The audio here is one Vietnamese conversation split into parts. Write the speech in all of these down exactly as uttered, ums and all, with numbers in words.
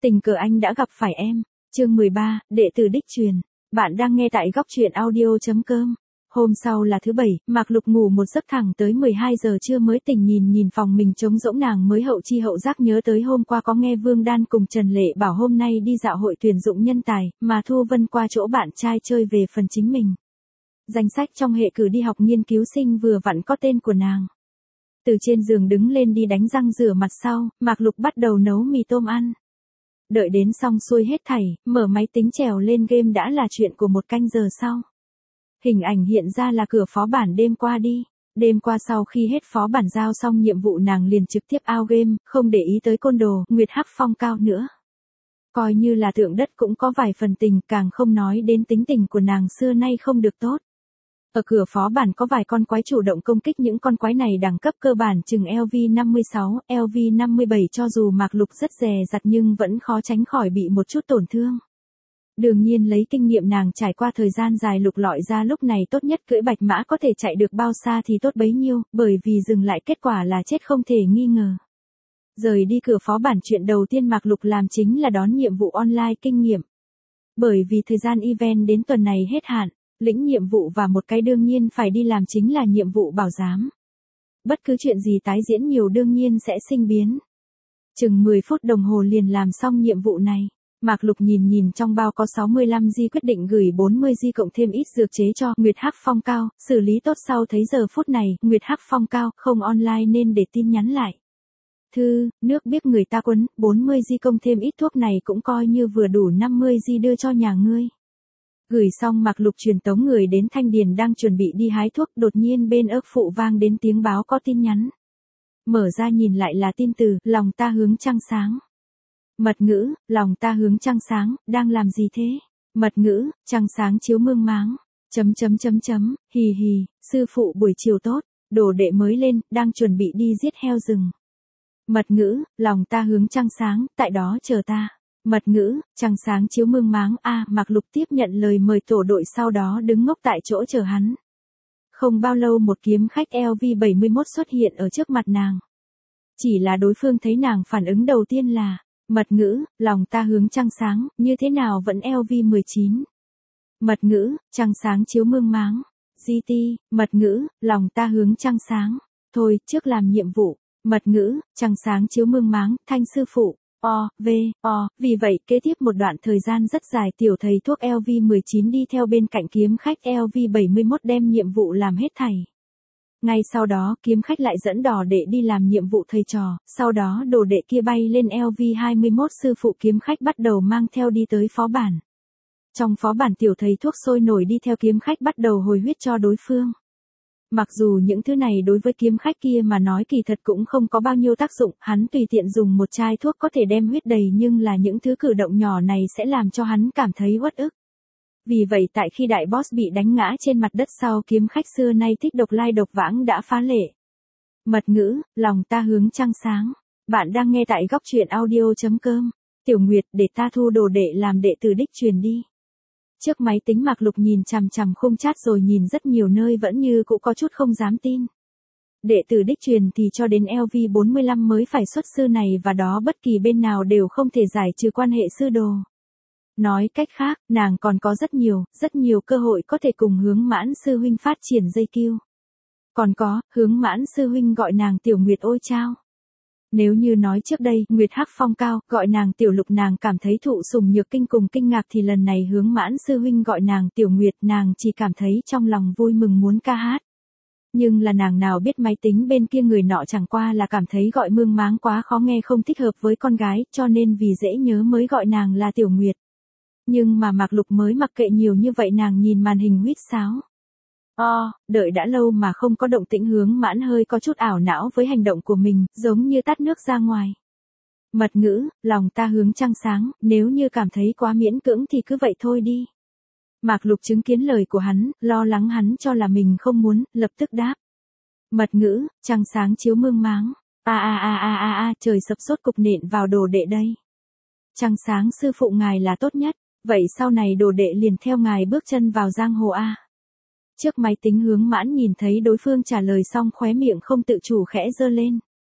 Tình cờ anh đã gặp phải em. Chương mười ba, đệ tử đích truyền. Bạn đang nghe tại góc truyện audio chấm com. Hôm sau là thứ bảy, Mạc Lục ngủ một giấc thẳng tới mười hai giờ trưa mới tỉnh, nhìn nhìn phòng mình trống rỗng, nàng mới hậu chi hậu giác nhớ tới hôm qua có nghe Vương Đan cùng Trần Lệ bảo hôm nay đi dạo hội tuyển dụng nhân tài, mà Thu Vân qua chỗ bạn trai chơi về phần chính mình. Danh sách trong hệ cử đi học nghiên cứu sinh vừa vặn có tên của nàng. Từ trên giường đứng lên đi đánh răng rửa mặt sau, Mạc Lục bắt đầu nấu mì tôm ăn. Đợi đến xong xuôi hết thảy, mở máy tính trèo lên game đã là chuyện của một canh giờ sau. Hình ảnh hiện ra là cửa phó bản đêm qua đi. Đêm qua sau khi hết phó bản giao xong nhiệm vụ, nàng liền trực tiếp out game, không để ý tới côn đồ, Nguyệt Hắc Phong Cao nữa. Coi như là tượng đất cũng có vài phần tình, càng không nói đến tính tình của nàng xưa nay không được tốt. Ở cửa phó bản có vài con quái chủ động công kích, những con quái này đẳng cấp cơ bản chừng L V năm mươi sáu, L V năm mươi bảy, cho dù Mạc Lục rất dè dặt nhưng vẫn khó tránh khỏi bị một chút tổn thương. Đương nhiên lấy kinh nghiệm nàng trải qua thời gian dài lục lọi ra lúc này tốt nhất cưỡi bạch mã có thể chạy được bao xa thì tốt bấy nhiêu, bởi vì dừng lại kết quả là chết không thể nghi ngờ. Rời đi cửa phó bản, chuyện đầu tiên Mạc Lục làm chính là đón nhiệm vụ online kinh nghiệm. Bởi vì thời gian event đến tuần này hết hạn, lĩnh nhiệm vụ và một cái đương nhiên phải đi làm chính là nhiệm vụ bảo giám. Bất cứ chuyện gì tái diễn nhiều đương nhiên sẽ sinh biến. Chừng mười phút đồng hồ liền làm xong nhiệm vụ này. Mạc Lục nhìn nhìn trong bao có sáu mươi lăm gi, quyết định gửi bốn mươi gi cộng thêm ít dược chế cho Nguyệt Hắc Phong Cao, xử lý tốt sau thấy giờ phút này, Nguyệt Hắc Phong Cao không online nên để tin nhắn lại. Thư, nước biết người ta quấn, bốn mươi gi cộng thêm ít thuốc này cũng coi như vừa đủ năm mươi gi đưa cho nhà ngươi. Gửi xong Mạc Lục truyền tống người đến Thanh Điền đang chuẩn bị đi hái thuốc, đột nhiên bên ớt phụ vang đến tiếng báo có tin nhắn. Mở ra nhìn lại là tin từ, lòng ta hướng trăng sáng. Mật ngữ, lòng ta hướng trăng sáng, đang làm gì thế? Mật ngữ, trăng sáng chiếu mương máng. Chấm chấm chấm chấm, hì hì, sư phụ buổi chiều tốt, đồ đệ mới lên, đang chuẩn bị đi giết heo rừng. Mật ngữ, lòng ta hướng trăng sáng, tại đó chờ ta. Mật ngữ, trăng sáng chiếu mương máng. A, à, Mạc Lục tiếp nhận lời mời tổ đội, sau đó đứng ngốc tại chỗ chờ hắn. Không bao lâu một kiếm khách L V bảy mươi mốt xuất hiện ở trước mặt nàng. Chỉ là đối phương thấy nàng phản ứng đầu tiên là mật ngữ, lòng ta hướng trăng sáng, như thế nào vẫn L V mười chín. Mật ngữ, trăng sáng chiếu mương máng. giê tê, mật ngữ, lòng ta hướng trăng sáng. Thôi, trước làm nhiệm vụ. Mật ngữ, trăng sáng chiếu mương máng, thanh sư phụ. O, V, O, vì vậy kế tiếp một đoạn thời gian rất dài tiểu thầy thuốc L V mười chín đi theo bên cạnh kiếm khách L V bảy mươi mốt đem nhiệm vụ làm hết thảy. Ngay sau đó kiếm khách lại dẫn đồ đệ đi làm nhiệm vụ thầy trò, sau đó đồ đệ kia bay lên L V hai mươi mốt, sư phụ kiếm khách bắt đầu mang theo đi tới phó bản. Trong phó bản tiểu thầy thuốc sôi nổi đi theo kiếm khách bắt đầu hồi huyết cho đối phương. Mặc dù những thứ này đối với kiếm khách kia mà nói kỳ thật cũng không có bao nhiêu tác dụng, hắn tùy tiện dùng một chai thuốc có thể đem huyết đầy, nhưng là những thứ cử động nhỏ này sẽ làm cho hắn cảm thấy uất ức. Vì vậy tại khi đại boss bị đánh ngã trên mặt đất sau, kiếm khách xưa nay thích độc lai độc vãng đã phá lệ. Mật ngữ, lòng ta hướng trăng sáng. Bạn đang nghe tại góc truyện audio chấm com. Tiểu Nguyệt, để ta thu đồ đệ làm đệ tử đích truyền đi. Trước máy tính Mạc Lục nhìn chằm chằm khung chat rồi nhìn rất nhiều nơi vẫn như cũng có chút không dám tin. Đệ tử đích truyền thì cho đến L V bốn mươi lăm mới phải xuất sư này, và đó bất kỳ bên nào đều không thể giải trừ quan hệ sư đồ. Nói cách khác, nàng còn có rất nhiều, rất nhiều cơ hội có thể cùng Hướng Mãn sư huynh phát triển dây kiêu. Còn có, Hướng Mãn sư huynh gọi nàng Tiểu Nguyệt ôi chao. Nếu như nói trước đây, Nguyệt Hắc Phong Cao, gọi nàng Tiểu Lục nàng cảm thấy thụ sủng nhược kinh cùng kinh ngạc, thì lần này Hướng Mãn sư huynh gọi nàng Tiểu Nguyệt, nàng chỉ cảm thấy trong lòng vui mừng muốn ca hát. Nhưng là nàng nào biết máy tính bên kia người nọ chẳng qua là cảm thấy gọi mương máng quá khó nghe, không thích hợp với con gái, cho nên vì dễ nhớ mới gọi nàng là Tiểu Nguyệt. Nhưng mà Mạc Lục mới mặc kệ nhiều như vậy, nàng nhìn màn hình huýt sáo. O, đợi đã lâu mà không có động tĩnh, Hướng Mãn hơi có chút ảo não với hành động của mình, giống như tát nước ra ngoài. Mật ngữ, lòng ta hướng trăng sáng, nếu như cảm thấy quá miễn cưỡng thì cứ vậy thôi đi. Mạc Lục chứng kiến lời của hắn, lo lắng hắn cho là mình không muốn, lập tức đáp. Mật ngữ, trăng sáng chiếu mương máng. A a a a a a, trời sập sốt cục nện vào đồ đệ đây. Trăng sáng sư phụ ngài là tốt nhất, vậy sau này đồ đệ liền theo ngài bước chân vào giang hồ a. Trước máy tính Hướng Mãn nhìn thấy đối phương trả lời xong khóe miệng không tự chủ khẽ giơ lên.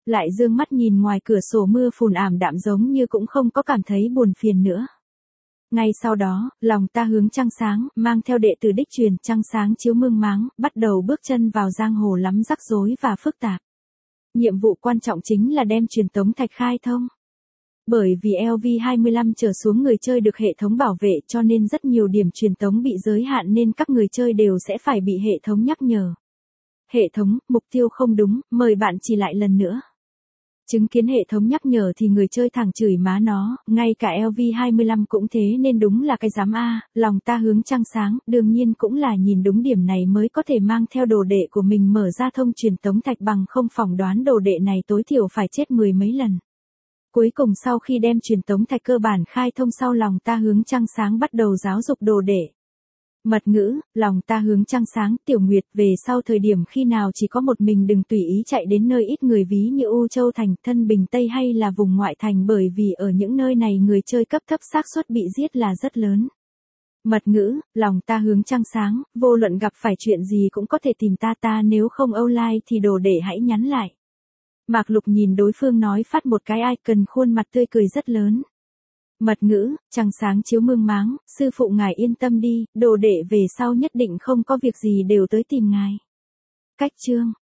Lại dương mắt nhìn ngoài cửa sổ mưa phùn ảm đạm giống như cũng không có cảm thấy buồn phiền nữa. Ngay sau đó, lòng ta hướng trăng sáng, mang theo đệ tử đích truyền trăng sáng chiếu mương máng, bắt đầu bước chân vào giang hồ lắm rắc rối và phức tạp. Nhiệm vụ quan trọng chính là đem truyền tống thạch khai thông. Bởi vì L V hai mươi lăm trở xuống người chơi được hệ thống bảo vệ cho nên rất nhiều điểm truyền tống bị giới hạn nên các người chơi đều sẽ phải bị hệ thống nhắc nhở. Hệ thống, mục tiêu không đúng, mời bạn chỉ lại lần nữa. Chứng kiến hệ thống nhắc nhở thì người chơi thẳng chửi má nó, ngay cả L V hai mươi lăm cũng thế nên đúng là cái dám a, lòng ta hướng trăng sáng, đương nhiên cũng là nhìn đúng điểm này mới có thể mang theo đồ đệ của mình mở ra thông truyền tống thạch bằng không phỏng đoán đồ đệ này tối thiểu phải chết mười mấy lần. Cuối cùng sau khi đem truyền tống thạch cơ bản khai thông sau lòng ta hướng trăng sáng bắt đầu giáo dục đồ đệ. Mật ngữ, lòng ta hướng trăng sáng, Tiểu Nguyệt, về sau thời điểm khi nào chỉ có một mình đừng tùy ý chạy đến nơi ít người ví như U Châu Thành, Thân Bình Tây hay là vùng ngoại thành bởi vì ở những nơi này người chơi cấp thấp xác suất bị giết là rất lớn. Mật ngữ, lòng ta hướng trăng sáng, vô luận gặp phải chuyện gì cũng có thể tìm ta ta nếu không online thì đồ để hãy nhắn lại. Mạc Lục nhìn đối phương nói phát một cái icon khuôn mặt tươi cười rất lớn. Mật ngữ, trăng sáng chiếu mương máng, sư phụ ngài yên tâm đi, đồ đệ về sau nhất định không có việc gì đều tới tìm ngài. Cách chương